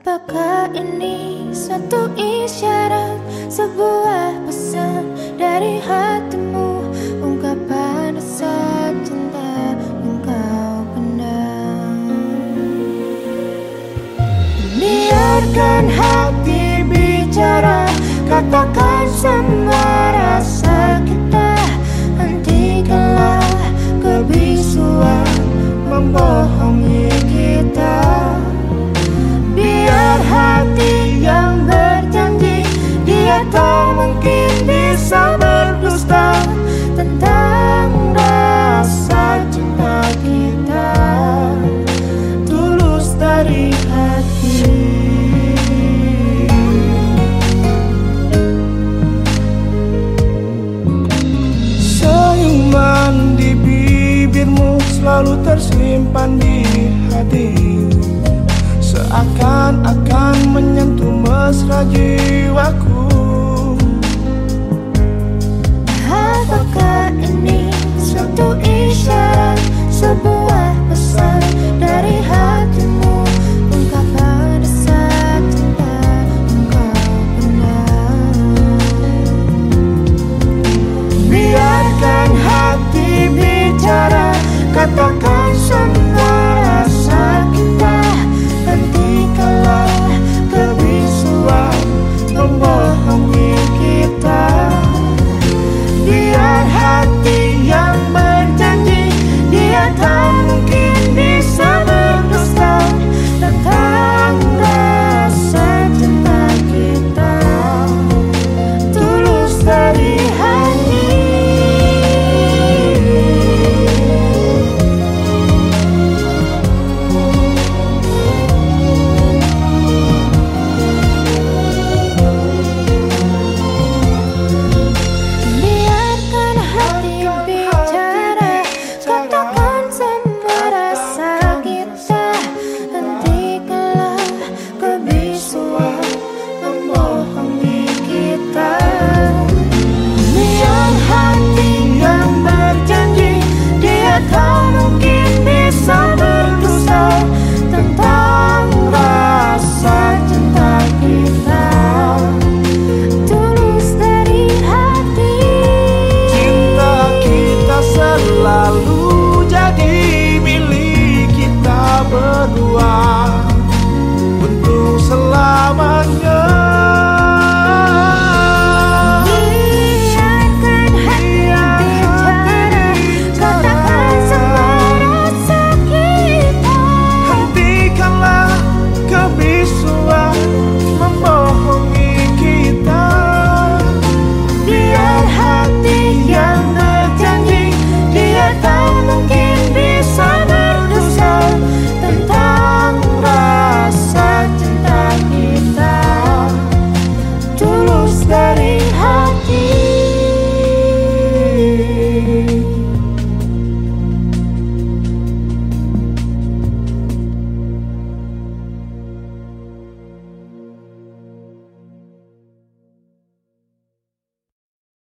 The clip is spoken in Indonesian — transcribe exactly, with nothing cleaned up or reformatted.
Apakah ini suatu isyarat, sebuah pesan dari hatimu, ungkapan rasa cinta yang kau pendam? Biarkan hati bicara, katakan semua rasa kita. Hentikanlah kebisuan membohongi kita. Biar hati yang berjanji, dia tak mungkin bisa berdusta tentang rasa cinta kita, tulus dari hati. Senyuman di bibirmu selalu tersimpan di hati, seakan-akan menyentuh mesra jiwaku. Apakah ini suatu isyarat, sebuah pesan dari hati?